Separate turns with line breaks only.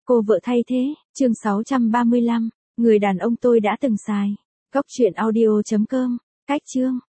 Cô vợ thay thế, chương 635, người đàn ông tôi đã từng xài. Cóc truyện audio.com, cách chương.